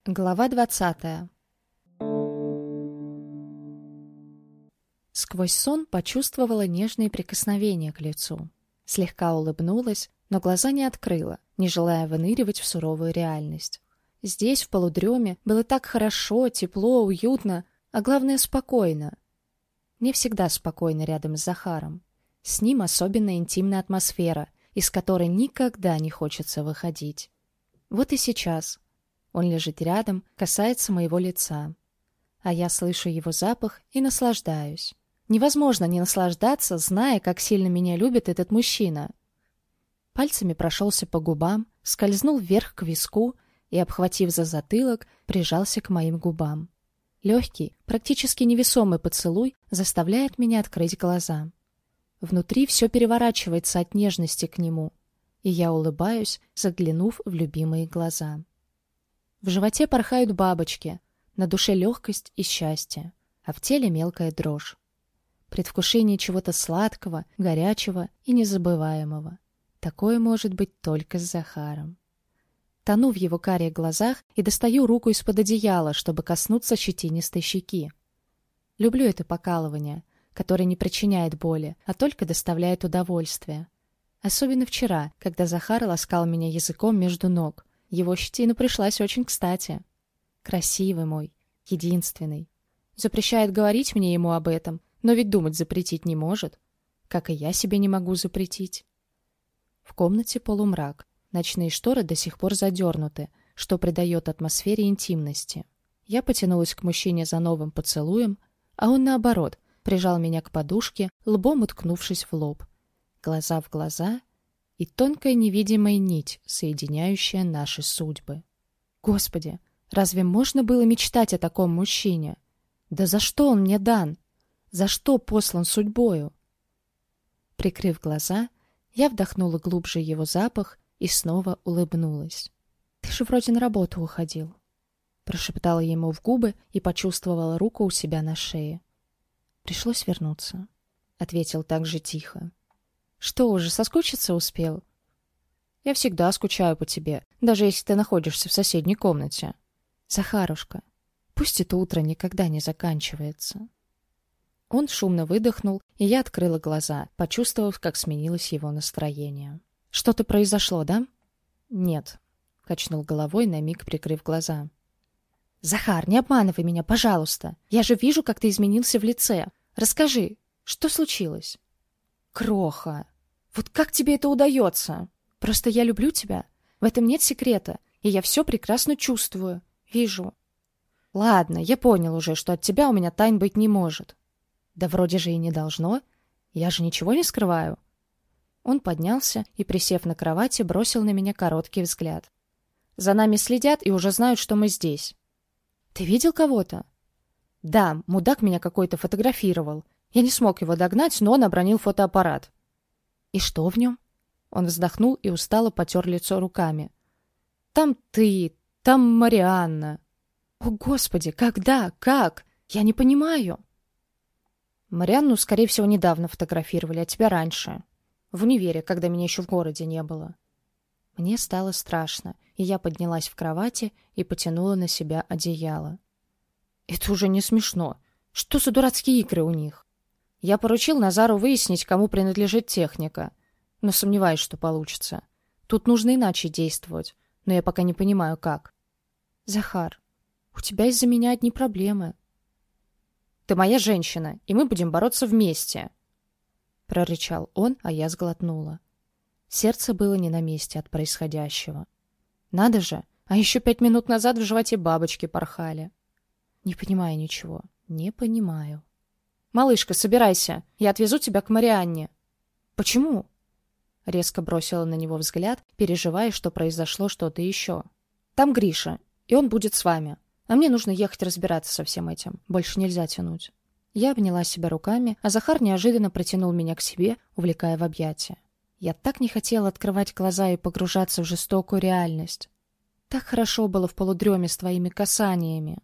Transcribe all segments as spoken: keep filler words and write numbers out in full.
Глава двадцатая. Сквозь сон почувствовала нежные прикосновения к лицу. Слегка улыбнулась, но глаза не открыла, не желая выныривать в суровую реальность. Здесь, в полудреме, было так хорошо, тепло, уютно, а главное, спокойно. Мне всегда спокойно рядом с Захаром. С ним особенно интимная атмосфера, из которой никогда не хочется выходить. Вот и сейчас. Он лежит рядом, касается моего лица. А я слышу его запах и наслаждаюсь. Невозможно не наслаждаться, зная, как сильно меня любит этот мужчина. Пальцами прошелся по губам, скользнул вверх к виску и, обхватив за затылок, прижался к моим губам. Легкий, практически невесомый поцелуй заставляет меня открыть глаза. Внутри все переворачивается от нежности к нему, и я улыбаюсь, заглянув в любимые глаза. В животе порхают бабочки, на душе легкость и счастье, а в теле мелкая дрожь. Предвкушение чего-то сладкого, горячего и незабываемого. Такое может быть только с Захаром. Тону в его карих глазах и достаю руку из-под одеяла, чтобы коснуться щетинистой щеки. Люблю это покалывание, которое не причиняет боли, а только доставляет удовольствие. Особенно вчера, когда Захар ласкал меня языком между ног. Его щетина пришлась очень кстати. Красивый мой, единственный. Запрещает говорить мне ему об этом, но ведь думать запретить не может. Как и я себе не могу запретить. В комнате полумрак. Ночные шторы до сих пор задернуты, что придает атмосфере интимности. Я потянулась к мужчине за новым поцелуем, а он, наоборот, прижал меня к подушке, лбом уткнувшись в лоб. Глаза в глаза — и тонкая невидимая нить, соединяющая наши судьбы. Господи, разве можно было мечтать о таком мужчине? Да за что он мне дан? За что послан судьбою? Прикрыв глаза, я вдохнула глубже его запах и снова улыбнулась. «Ты же вроде на работу уходил», — прошептала ему в губы и почувствовала руку у себя на шее. «Пришлось вернуться», — ответил так же тихо. «Что, уже соскучиться успел?» «Я всегда скучаю по тебе, даже если ты находишься в соседней комнате». «Захарушка, пусть это утро никогда не заканчивается». Он шумно выдохнул, и я открыла глаза, почувствовав, как сменилось его настроение. «Что-то произошло, да?» «Нет», — качнул головой, на миг прикрыв глаза. «Захар, не обманывай меня, пожалуйста. Я же вижу, как ты изменился в лице. Расскажи, что случилось?» «Кроха! Вот как тебе это удается? Просто я люблю тебя. В этом нет секрета, и я все прекрасно чувствую. Вижу». «Ладно, я понял уже, что от тебя у меня тайн быть не может». «Да вроде же и не должно. Я же ничего не скрываю». Он поднялся и, присев на кровати, бросил на меня короткий взгляд. «За нами следят и уже знают, что мы здесь». «Ты видел кого-то?» «Да, мудак меня какой-то фотографировал. Я не смог его догнать, но он обронил фотоаппарат». «И что в нем?» Он вздохнул и устало потер лицо руками. «Там ты, там Марианна». «О, Господи, когда? Как? Я не понимаю». «Марианну, скорее всего, недавно фотографировали, а тебя раньше. В универе, когда меня еще в городе не было». Мне стало страшно, и я поднялась в кровати и потянула на себя одеяло. «Это уже не смешно. Что за дурацкие игры у них?» Я поручил Назару выяснить, кому принадлежит техника, но сомневаюсь, что получится. Тут нужно иначе действовать, но я пока не понимаю, как. «Захар, у тебя из-за меня одни проблемы». «Ты моя женщина, и мы будем бороться вместе», — прорычал он, а я сглотнула. Сердце было не на месте от происходящего. Надо же, а еще пять минут назад в животе бабочки порхали. Не понимаю ничего, не понимаю. «Малышка, собирайся, я отвезу тебя к Марианне». «Почему?» Резко бросила на него взгляд, переживая, что произошло что-то еще. «Там Гриша, и он будет с вами. А мне нужно ехать разбираться со всем этим. Больше нельзя тянуть». Я обняла себя руками, а Захар неожиданно протянул меня к себе, увлекая в объятия. Я так не хотела открывать глаза и погружаться в жестокую реальность. Так хорошо было в полудреме с твоими касаниями.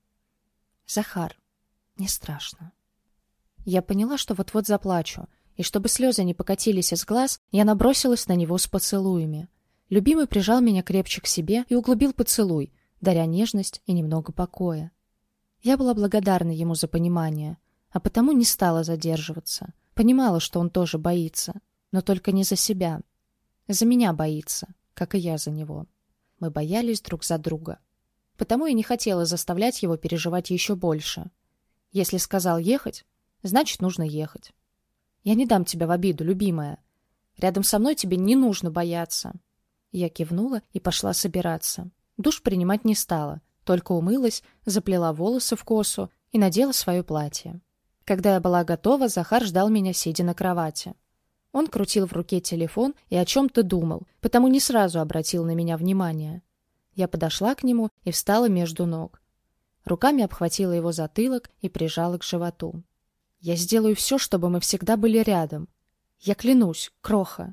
«Захар, мне страшно». Я поняла, что вот-вот заплачу, и чтобы слезы не покатились из глаз, я набросилась на него с поцелуями. Любимый прижал меня крепче к себе и углубил поцелуй, даря нежность и немного покоя. Я была благодарна ему за понимание, а потому не стала задерживаться. Понимала, что он тоже боится, но только не за себя. За меня боится, как и я за него. Мы боялись друг за друга. Потому и не хотела заставлять его переживать еще больше. Если сказал ехать, значит, нужно ехать. Я не дам тебя в обиду, любимая. Рядом со мной тебе не нужно бояться. Я кивнула и пошла собираться. Душ принимать не стала, только умылась, заплела волосы в косу и надела свое платье. Когда я была готова, Захар ждал меня, сидя на кровати. Он крутил в руке телефон и о чем-то думал, потому не сразу обратил на меня внимание. Я подошла к нему и встала между ног. Руками обхватила его затылок и прижала к животу. «Я сделаю все, чтобы мы всегда были рядом. Я клянусь, кроха!»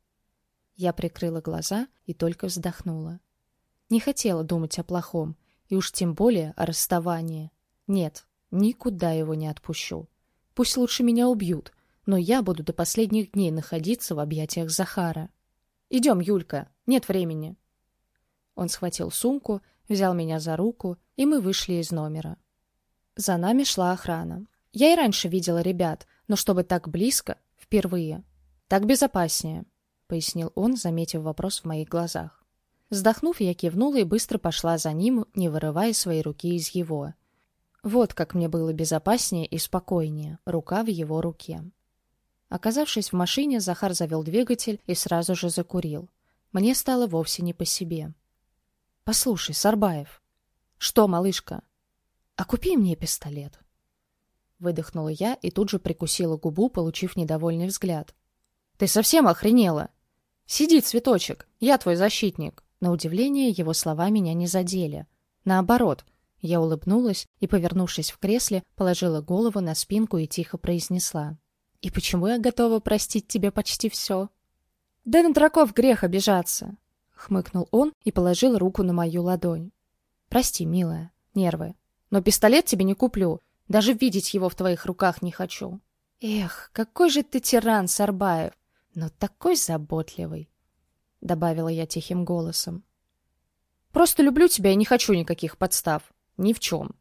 Я прикрыла глаза и только вздохнула. Не хотела думать о плохом, и уж тем более о расставании. Нет, никуда его не отпущу. Пусть лучше меня убьют, но я буду до последних дней находиться в объятиях Захара. «Идем, Юлька, нет времени». Он схватил сумку, взял меня за руку, и мы вышли из номера. За нами шла охрана. Я и раньше видела ребят, но чтобы так близко, впервые. «Так безопаснее», — пояснил он, заметив вопрос в моих глазах. Вздохнув, я кивнула и быстро пошла за ним, не вырывая свои руки из его. Вот как мне было безопаснее и спокойнее, рука в его руке. Оказавшись в машине, Захар завел двигатель и сразу же закурил. Мне стало вовсе не по себе. «Послушай, Сарбаев». «Что, малышка?» «А купи мне пистолет». Выдохнула я и тут же прикусила губу, получив недовольный взгляд. «Ты совсем охренела? Сиди, цветочек, я твой защитник». На удивление, его слова меня не задели. Наоборот, я улыбнулась и, повернувшись в кресле, положила голову на спинку и тихо произнесла. «И почему я готова простить тебе почти все?» «Да на дураков грех обижаться», — хмыкнул он и положил руку на мою ладонь. «Прости, милая, нервы. Но пистолет тебе не куплю. Даже видеть его в твоих руках не хочу». «Эх, какой же ты тиран, Сарбаев, но такой заботливый», — добавила я тихим голосом. «Просто люблю тебя и не хочу никаких подстав. Ни в чем».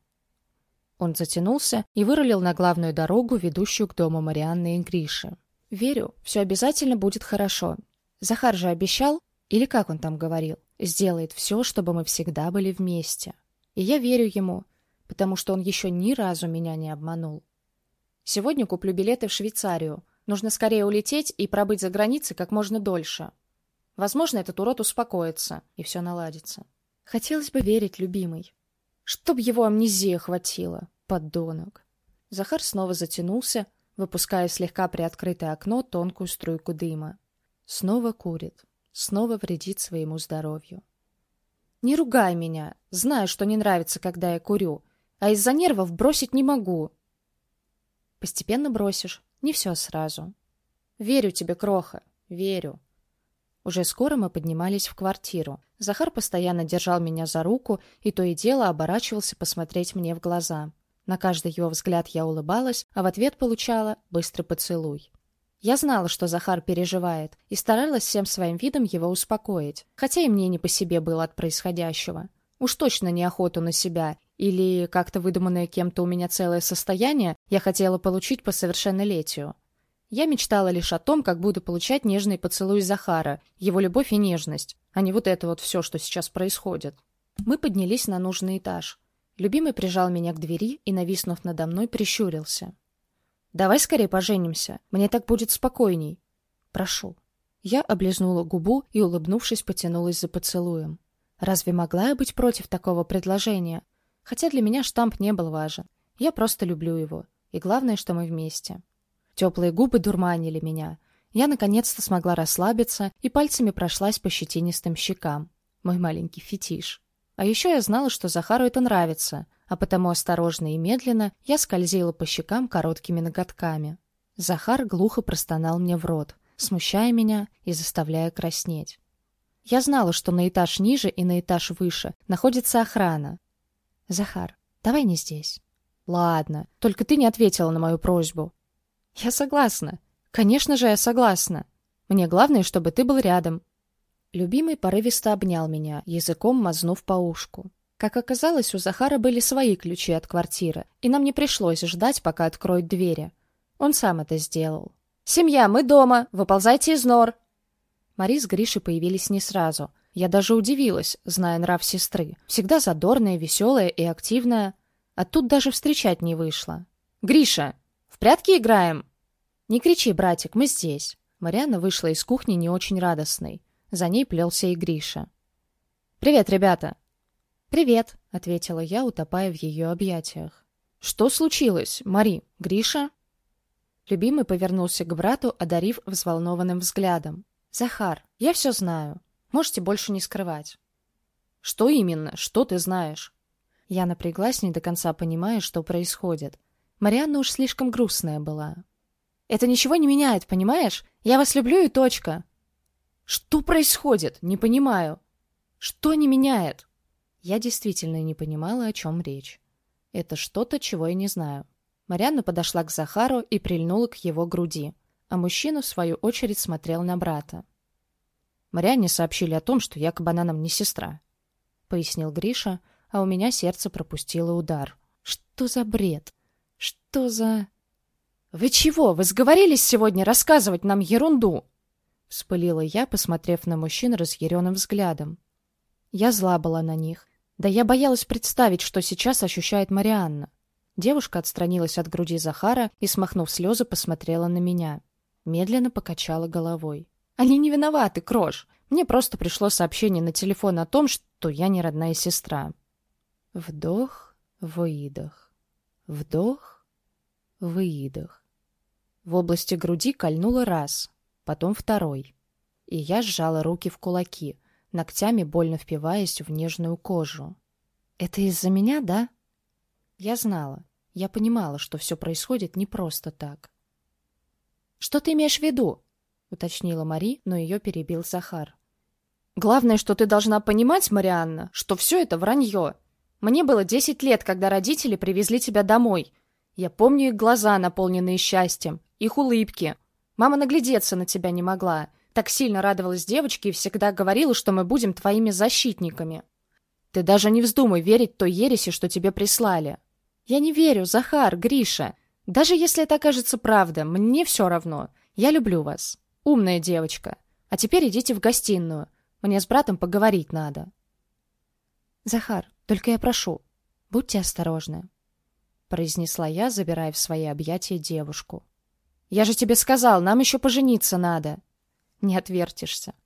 Он затянулся и вырулил на главную дорогу, ведущую к дому Марианны и Гриши. «Верю, все обязательно будет хорошо. Захар же обещал, или как он там говорил, сделает все, чтобы мы всегда были вместе. И я верю ему, потому что он еще ни разу меня не обманул. Сегодня куплю билеты в Швейцарию. Нужно скорее улететь и пробыть за границей как можно дольше. Возможно, этот урод успокоится, и все наладится. Хотелось бы верить, любимый. Чтоб его амнезия хватила, подонок». Захар снова затянулся, выпуская в слегка приоткрытое окно тонкую струйку дыма. Снова курит, снова вредит своему здоровью. «Не ругай меня, знаю, что не нравится, когда я курю, а из-за нервов бросить не могу». «Постепенно бросишь, не все сразу». «Верю тебе, кроха, верю». Уже скоро мы поднимались в квартиру. Захар постоянно держал меня за руку и то и дело оборачивался посмотреть мне в глаза. На каждый его взгляд я улыбалась, а в ответ получала быстрый поцелуй. Я знала, что Захар переживает, и старалась всем своим видом его успокоить, хотя и мне не по себе было от происходящего. Уж точно не охоту на себя, или как-то выдуманное кем-то у меня целое состояние я хотела получить по совершеннолетию. Я мечтала лишь о том, как буду получать нежный поцелуй Захара, его любовь и нежность, а не вот это вот все, что сейчас происходит. Мы поднялись на нужный этаж. Любимый прижал меня к двери и, нависнув надо мной, прищурился. «Давай скорее поженимся, мне так будет спокойней. Прошу». Я облизнула губу и, улыбнувшись, потянулась за поцелуем. Разве могла я быть против такого предложения? Хотя для меня штамп не был важен. Я просто люблю его, и главное, что мы вместе. Теплые губы дурманили меня. Я наконец-то смогла расслабиться и пальцами прошлась по щетинистым щекам. Мой маленький фетиш. А еще я знала, что Захару это нравится, а потому осторожно и медленно я скользила по щекам короткими ноготками. Захар глухо простонал мне в рот, смущая меня и заставляя краснеть. Я знала, что на этаж ниже и на этаж выше находится охрана. «Захар, давай не здесь». «Ладно, только ты не ответила на мою просьбу». «Я согласна. Конечно же, я согласна. Мне главное, чтобы ты был рядом». Любимый порывисто обнял меня, языком мазнув по ушку. Как оказалось, у Захара были свои ключи от квартиры, и нам не пришлось ждать, пока откроют двери. Он сам это сделал. «Семья, мы дома! Выползайте из нор!» Мари с Гришей появились не сразу. Я даже удивилась, зная нрав сестры. Всегда задорная, веселая и активная. А тут даже встречать не вышло. «Гриша, в прятки играем?» «Не кричи, братик, мы здесь». Марьяна вышла из кухни не очень радостной. За ней плелся и Гриша. «Привет, ребята!» «Привет», — ответила я, утопая в ее объятиях. «Что случилось, Мари? Гриша?» Любимый повернулся к брату, одарив взволнованным взглядом. «Захар, я все знаю. Можете больше не скрывать». «Что именно? Что ты знаешь?» Я напряглась, не до конца понимая, что происходит. Марьяна уж слишком грустная была. «Это ничего не меняет, понимаешь? Я вас люблю и точка». «Что происходит? Не понимаю. Что не меняет?» Я действительно не понимала, о чем речь. Это что-то, чего я не знаю. Марьяна подошла к Захару и прильнула к его груди, а мужчина, в свою очередь, смотрел на брата. «Марьяне сообщили о том, что якобы она нам не сестра», — пояснил Гриша, а у меня сердце пропустило удар. «Что за бред? Что за...» «Вы чего? Вы сговорились сегодня рассказывать нам ерунду?» — вспылила я, посмотрев на мужчин разъяренным взглядом. Я зла была на них. Да я боялась представить, что сейчас ощущает Марианна. Девушка отстранилась от груди Захара и, смахнув слезы, посмотрела на меня. Медленно покачала головой. «Они не виноваты, Крош. Мне просто пришло сообщение на телефон о том, что я не родная сестра». Вдох, выдох. Вдох, выдох. В области груди кольнуло раз, потом второй. И я сжала руки в кулаки, ногтями больно впиваясь в нежную кожу. «Это из-за меня, да?» Я знала. Я понимала, что все происходит не просто так. «Что ты имеешь в виду?» — уточнила Мари, но ее перебил Захар. «Главное, что ты должна понимать, Марианна, что все это вранье. Мне было десять лет, когда родители привезли тебя домой. Я помню их глаза, наполненные счастьем, их улыбки. Мама наглядеться на тебя не могла. Так сильно радовалась девочке и всегда говорила, что мы будем твоими защитниками. Ты даже не вздумай верить той ереси, что тебе прислали». «Я не верю, Захар, Гриша. Даже если это окажется правда, мне все равно. Я люблю вас. Умная девочка. А теперь идите в гостиную. Мне с братом поговорить надо». «Захар, только я прошу, будьте осторожны», — произнесла я, забирая в свои объятия девушку. «Я же тебе сказал, нам еще пожениться надо». «Не отвертишься».